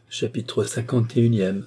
Chapitre 51.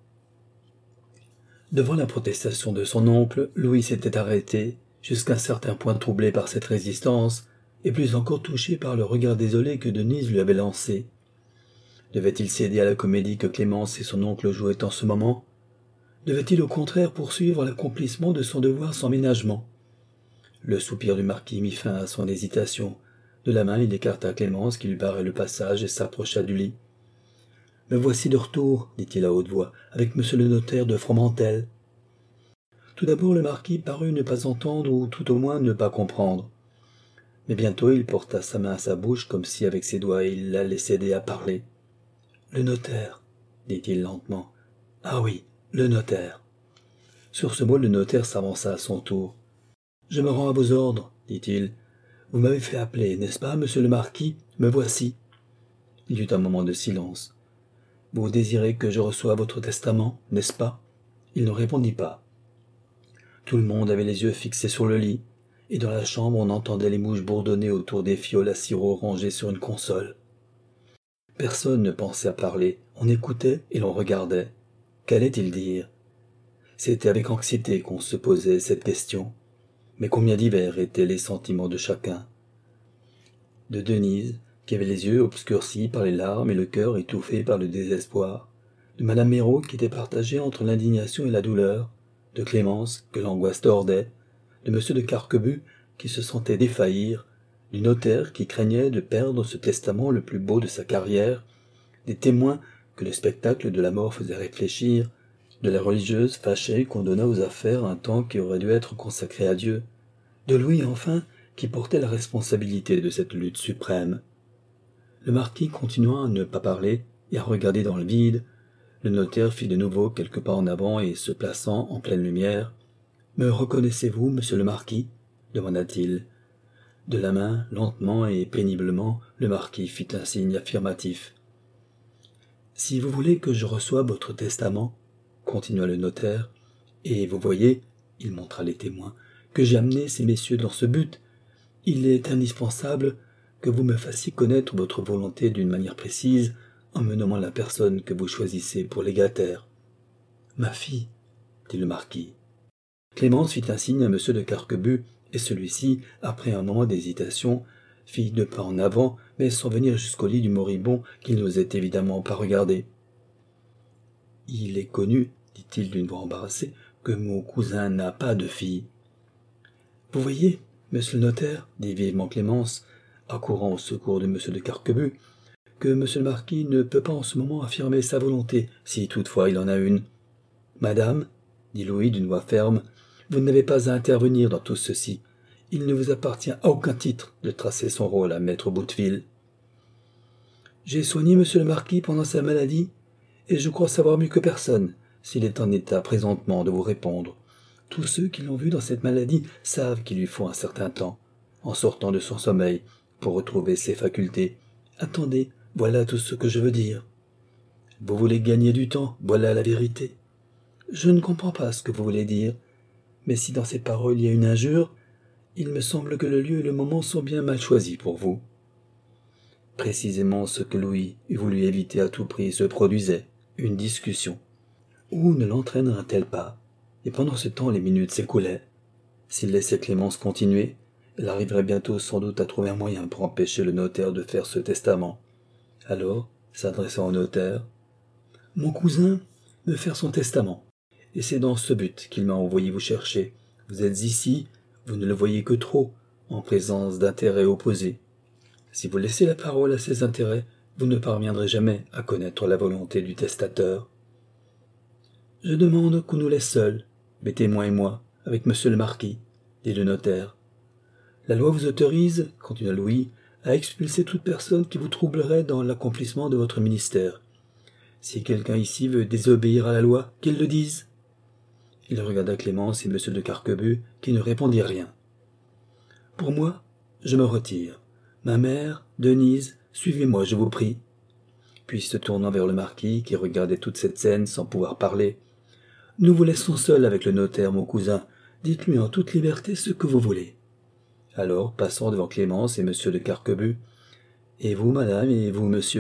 Devant la protestation de son oncle, Louis s'était arrêté, jusqu'à un certain point troublé par cette résistance, et plus encore touché par le regard désolé que Denise lui avait lancé. Devait-il céder à la comédie que Clémence et son oncle jouaient en ce moment? Devait-il au contraire poursuivre l'accomplissement de son devoir sans ménagement? Le soupir du marquis mit fin à son hésitation. De la main, il écarta Clémence qui lui barrait le passage et s'approcha du lit. « Me voici de retour, dit-il à haute voix, avec monsieur le notaire de Fromentel. » Tout d'abord le marquis parut ne pas entendre ou tout au moins ne pas comprendre. Mais bientôt il porta sa main à sa bouche comme si avec ses doigts il la laissait aider à parler. « Le notaire, dit-il lentement. « Ah oui, le notaire. » Sur ce mot le notaire s'avança à son tour. « Je me rends à vos ordres, dit-il. Vous m'avez fait appeler, n'est-ce pas, monsieur le marquis? Me voici. » Il y eut un moment de silence. « Vous désirez que je reçoive votre testament, n'est-ce pas ?» Il ne répondit pas. Tout le monde avait les yeux fixés sur le lit, et dans la chambre on entendait les mouches bourdonner autour des fioles à sirop rangées sur une console. Personne ne pensait à parler, on écoutait et l'on regardait. Qu'allait-il dire? C'était avec anxiété qu'on se posait cette question. Mais combien divers étaient les sentiments de chacun. De Denise, qui avait les yeux obscurcis par les larmes et le cœur étouffé par le désespoir, de madame Méraud qui était partagée entre l'indignation et la douleur, de Clémence que l'angoisse tordait, de monsieur de Carquebus qui se sentait défaillir, du notaire qui craignait de perdre ce testament le plus beau de sa carrière, des témoins que le spectacle de la mort faisait réfléchir, de la religieuse fâchée qu'on donna aux affaires un temps qui aurait dû être consacré à Dieu, de Louis enfin qui portait la responsabilité de cette lutte suprême. Le marquis continua à ne pas parler et à regarder dans le vide. Le notaire fit de nouveau quelques pas en avant et se plaçant en pleine lumière. « Me reconnaissez-vous, monsieur le marquis ?» demanda-t-il. De la main, lentement et péniblement, le marquis fit un signe affirmatif. « Si vous voulez que je reçoive votre testament, continua le notaire, et vous voyez, il montra les témoins, que j'ai amené ces messieurs dans ce but, il est indispensable que vous me fassiez connaître votre volonté d'une manière précise en me nommant la personne que vous choisissez pour légataire. »« Ma fille, » dit le marquis. Clémence fit un signe à monsieur de Carquebus, et celui-ci, après un moment d'hésitation, fit 2 pas en avant, mais sans venir jusqu'au lit du moribond qu'il n'osait évidemment pas regarder. « Il est connu, dit-il d'une voix embarrassée, que mon cousin n'a pas de fille. »« Vous voyez, monsieur le notaire, dit vivement Clémence, accourant au secours de monsieur de Carquebus, que monsieur le marquis ne peut pas en ce moment affirmer sa volonté, si toutefois il en a une. Madame, dit Louis d'une voix ferme, vous n'avez pas à intervenir dans tout ceci. Il ne vous appartient à aucun titre de tracer son rôle à maître Bouteville. J'ai soigné monsieur le marquis pendant sa maladie, et je crois savoir mieux que personne, s'il est en état présentement de vous répondre. Tous ceux qui l'ont vu dans cette maladie savent qu'il lui faut un certain temps, en sortant de son sommeil, pour retrouver ses facultés. Attendez, voilà tout ce que je veux dire. Vous voulez gagner du temps, voilà la vérité. Je ne comprends pas ce que vous voulez dire, mais si dans ces paroles il y a une injure, il me semble que le lieu et le moment sont bien mal choisis pour vous. Précisément ce que Louis eût voulu éviter à tout prix se produisait, une discussion. Où ne l'entraînera-t-elle pas? Et pendant ce temps les minutes s'écoulaient. S'il laissait Clémence continuer, elle arriverait bientôt sans doute à trouver un moyen pour empêcher le notaire de faire ce testament. Alors, s'adressant au notaire, « Mon cousin veut faire son testament, et c'est dans ce but qu'il m'a envoyé vous chercher. Vous êtes ici, vous ne le voyez que trop, en présence d'intérêts opposés. Si vous laissez la parole à ces intérêts, vous ne parviendrez jamais à connaître la volonté du testateur. Je demande qu'on nous laisse seuls, mes témoins et moi, avec monsieur le marquis, dit le notaire. La loi vous autorise, continua Louis, à expulser toute personne qui vous troublerait dans l'accomplissement de votre ministère. Si quelqu'un ici veut désobéir à la loi, qu'il le dise. Il regarda Clémence et monsieur de Carquebus, qui ne répondirent rien. Pour moi, je me retire. Ma mère, Denise, suivez-moi, je vous prie. Puis se tournant vers le marquis, qui regardait toute cette scène sans pouvoir parler. Nous vous laissons seuls avec le notaire, mon cousin. Dites-lui en toute liberté ce que vous voulez. Alors, passant devant Clémence et monsieur de Carquebus, et vous, madame, et vous, monsieur,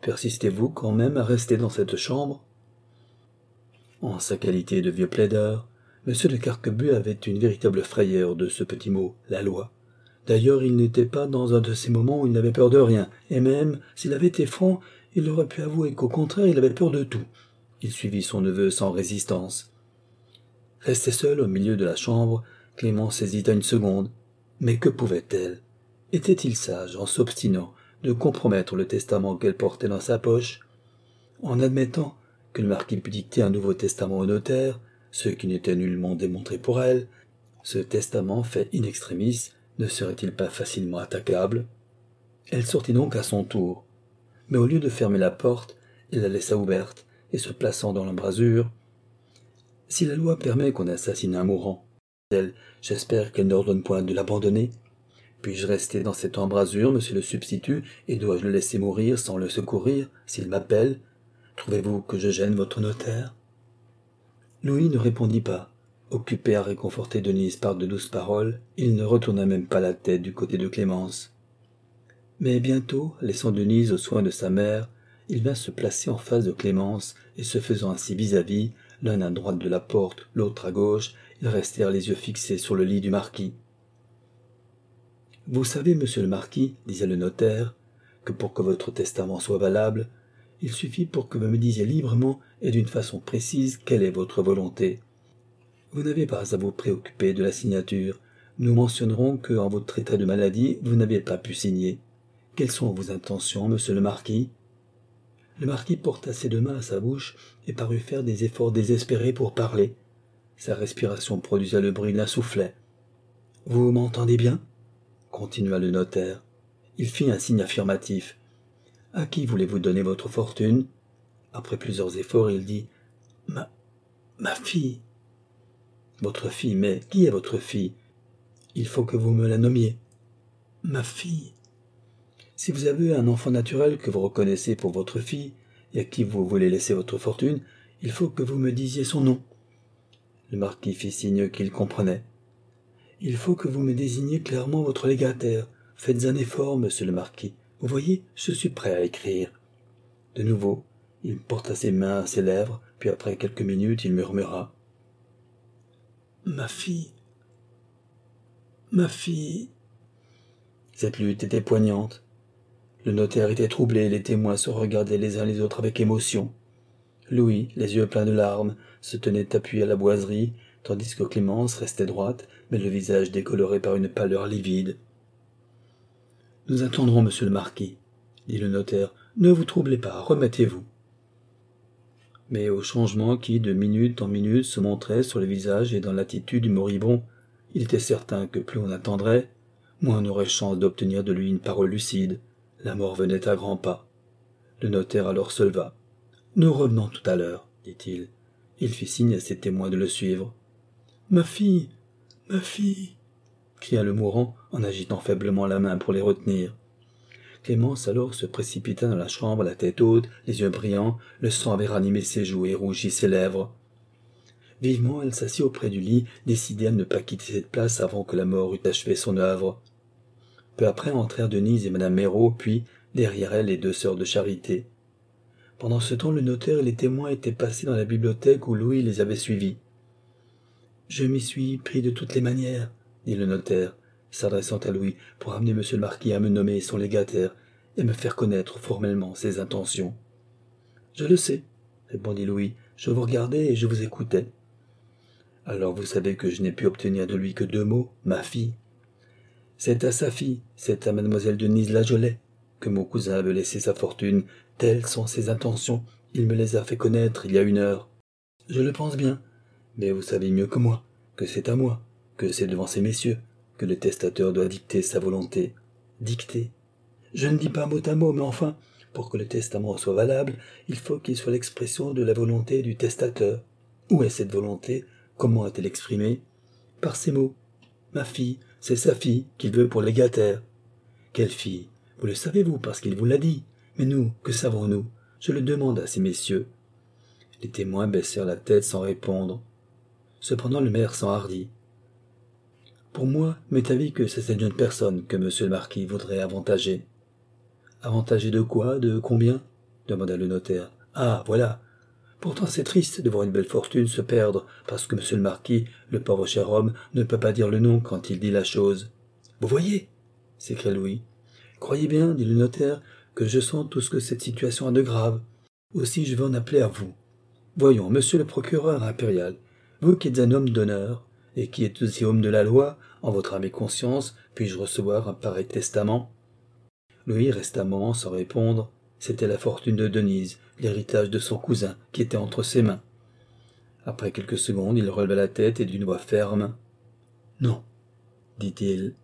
Persistez-vous quand même à rester dans cette chambre ?» En sa qualité de vieux plaideur, M. de Carquebus avait une véritable frayeur de ce petit mot, la loi. D'ailleurs, il n'était pas dans un de ces moments où il n'avait peur de rien, et même, s'il avait été franc, il aurait pu avouer qu'au contraire, il avait peur de tout. Il suivit son neveu sans résistance. Restée seule au milieu de la chambre, Clémence hésita une seconde. Mais que pouvait-elle? Était-il sage, en s'obstinant, de compromettre le testament qu'elle portait dans sa poche? En admettant que le marquis pût dicter un nouveau testament au notaire, ce qui n'était nullement démontré pour elle, ce testament fait in extremis ne serait-il pas facilement attaquable? Elle sortit donc à son tour, mais au lieu de fermer la porte, elle la laissa ouverte, et se plaçant dans l'embrasure, « Si la loi permet qu'on assassine un mourant, j'espère qu'elle n'ordonne point de l'abandonner. Puis-je rester dans cette embrasure, monsieur le substitut, et dois-je le laisser mourir sans le secourir, s'il m'appelle? Trouvez-vous que je gêne votre notaire ?» Louis ne répondit pas. Occupé à réconforter Denise par de douces paroles, il ne retourna même pas la tête du côté de Clémence. Mais bientôt, laissant Denise aux soins de sa mère, il vint se placer en face de Clémence, et se faisant ainsi vis-à-vis, l'un à droite de la porte, l'autre à gauche, ils restèrent les yeux fixés sur le lit du marquis. « Vous savez, monsieur le marquis, disait le notaire, que pour que votre testament soit valable, il suffit pour que vous me disiez librement et d'une façon précise quelle est votre volonté. Vous n'avez pas à vous préoccuper de la signature. Nous mentionnerons que, en votre état de maladie, vous n'aviez pas pu signer. Quelles sont vos intentions, monsieur le marquis ?» Le marquis porta ses deux mains à sa bouche et parut faire des efforts désespérés pour parler. Sa respiration produisait le bruit d'un soufflet. « Vous m'entendez bien ?» continua le notaire. Il fit un signe affirmatif. « À qui voulez-vous donner votre fortune ?» Après plusieurs efforts, il dit « Ma fille. »« Votre fille, mais qui est votre fille ? Il faut que vous me la nommiez. »« Ma fille. » Si vous avez un enfant naturel que vous reconnaissez pour votre fille, et à qui vous voulez laisser votre fortune, il faut que vous me disiez son nom. Le marquis fit signe qu'il comprenait. Il faut que vous me désigniez clairement votre légataire. Faites un effort, monsieur le marquis. Vous voyez, je suis prêt à écrire. De nouveau, il porta ses mains à ses lèvres, puis après quelques minutes, il murmura. « Ma fille. Ma fille. » Cette lutte était poignante. Le notaire était troublé, les témoins se regardaient les uns les autres avec émotion. Louis, les yeux pleins de larmes, se tenait appuyé à la boiserie, tandis que Clémence restait droite, mais le visage décoloré par une pâleur livide. « Nous attendrons, monsieur le marquis, » dit le notaire. « Ne vous troublez pas, remettez-vous. » Mais au changement qui, de minute en minute, se montrait sur le visage et dans l'attitude du moribond, il était certain que plus on attendrait, moins on aurait chance d'obtenir de lui une parole lucide. La mort venait à grands pas. Le notaire alors se leva. « Nous revenons tout à l'heure, dit-il. Il fit signe à ses témoins de le suivre. « Ma fille, ma fille !» cria le mourant en agitant faiblement la main pour les retenir. Clémence alors se précipita dans la chambre, la tête haute, les yeux brillants, le sang avait ranimé ses joues et rougi ses lèvres. Vivement, elle s'assit auprès du lit, décidée à ne pas quitter cette place avant que la mort eût achevé son œuvre. Peu après entrèrent Denise et madame Méraud, puis, derrière elles, les deux sœurs de Charité. Pendant ce temps, le notaire et les témoins étaient passés dans la bibliothèque où Louis les avait suivis. « Je m'y suis pris de toutes les manières, » dit le notaire, s'adressant à Louis, « pour amener monsieur le marquis à me nommer son légataire et me faire connaître formellement ses intentions. »« Je le sais, » répondit Louis, « je vous regardais et je vous écoutais. »« Alors vous savez que je n'ai pu obtenir de lui que deux mots, ma fille. C'est à sa fille, c'est à mademoiselle Denise Lajolet, que mon cousin veut laisser sa fortune. Telles sont ses intentions. Il me les a fait connaître il y a 1 heure. Je le pense bien, mais vous savez mieux que moi que c'est à moi, que c'est devant ces messieurs, que le testateur doit dicter sa volonté. Dicter. Je ne dis pas mot à mot, mais enfin, pour que le testament soit valable, il faut qu'il soit l'expression de la volonté du testateur. Où est cette volonté? Comment est-elle exprimée? Par ces mots. Ma fille, c'est sa fille qu'il veut pour légataire. Quelle fille? Vous le savez-vous parce qu'il vous l'a dit. Mais nous, que savons-nous? Je le demande à ces messieurs. Les témoins baissèrent la tête sans répondre. Cependant le maire s'enhardit. Pour moi, m'est avis que c'est cette jeune personne que monsieur le marquis voudrait avantager. Avantager de quoi? De combien? demanda le notaire. Ah, voilà. Pourtant c'est triste de voir une belle fortune se perdre, parce que monsieur le marquis, le pauvre cher homme, ne peut pas dire le nom quand il dit la chose. Vous voyez, s'écria Louis. Croyez bien, dit le notaire, que je sens tout ce que cette situation a de grave. Aussi je vais en appeler à vous. Voyons, monsieur le procureur impérial, vous qui êtes un homme d'honneur, et qui êtes aussi homme de la loi, en votre âme et conscience, puis-je recevoir un pareil testament? Louis resta un moment sans répondre. C'était la fortune de Denise, l'héritage de son cousin, qui était entre ses mains. Après quelques secondes, il releva la tête et d'une voix ferme. « Non, dit-il.